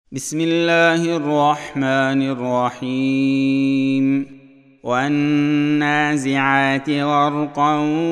بسم الله الرحمن الرحيم والنازعات غرقا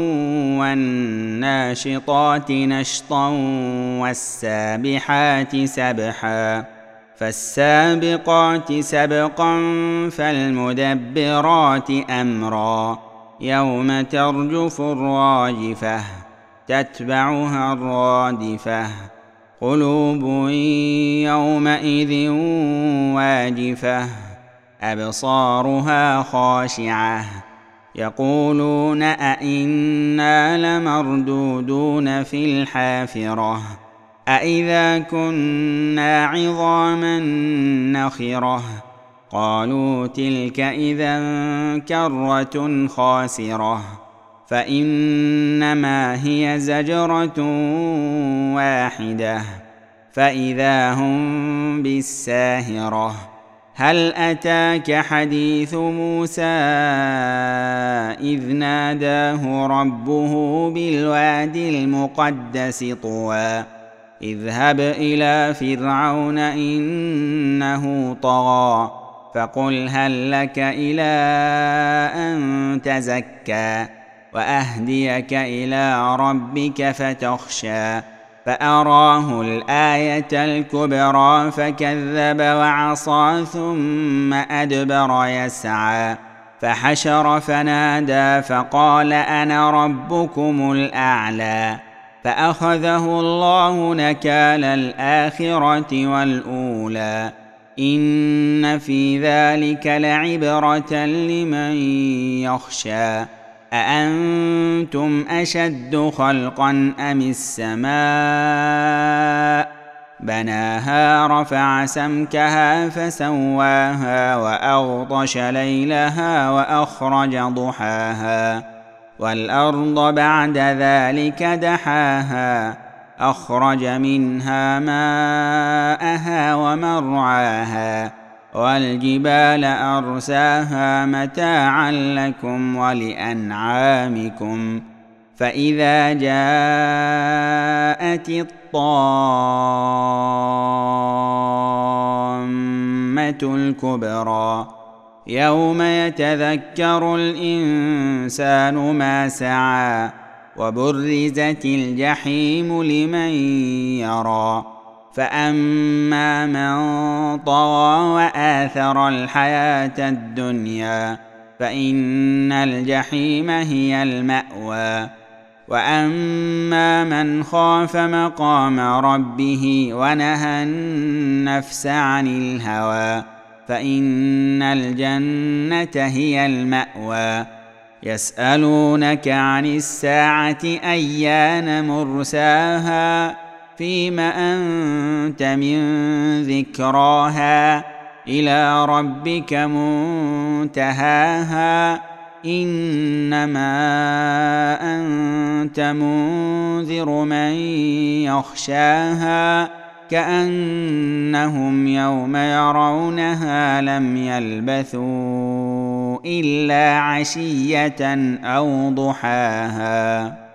والناشطات نشطا والسابحات سبحا فالسابقات سبقا فالمدبرات أمرا يوم ترجف الراجفة تتبعها الرادفة قلوب يومئذ واجفة أبصارها خاشعة يقولون أئنا لمردودون في الحافرة أئذا كنا عظاما نخرة قالوا تلك إذا كرة خاسرة فإنما هي زجرة واحدة فإذا هم بالساهرة هل أتاك حديث موسى إذ ناداه ربه بالوادي المقدس طوى اذهب إلى فرعون إنه طغى فقل هل لك إلى أن تزكى وأهديك إلى ربك فتخشى فأراه الآية الكبرى فكذب وعصى ثم أدبر يسعى فحشر فنادى فقال أنا ربكم الأعلى فأخذه الله نكال الآخرة والأولى إن في ذلك لعبرة لمن يخشى أأنتم أشد خلقا أم السماء بناها رفع سمكها فسواها وأغطش ليلها وأخرج ضحاها والأرض بعد ذلك دحاها أخرج منها ماءها ومرعاها والجبال أرساها متاعا لكم ولأنعامكم فإذا جاءت الطامة الكبرى يوم يتذكر الإنسان ما سعى وبرزت الجحيم لمن يرى فأما من طغى وآثر الحياة الدنيا فإن الجحيم هي المأوى وأما من خاف مقام ربه ونهى النفس عن الهوى فإن الجنة هي المأوى يسألونك عن الساعة أيان مرساها فيم أنت من ذكراها إلى ربك منتهاها إنما أنت منذر من يخشاها كأنهم يوم يرونها لم يلبثوا إلا عشية أو ضحاها.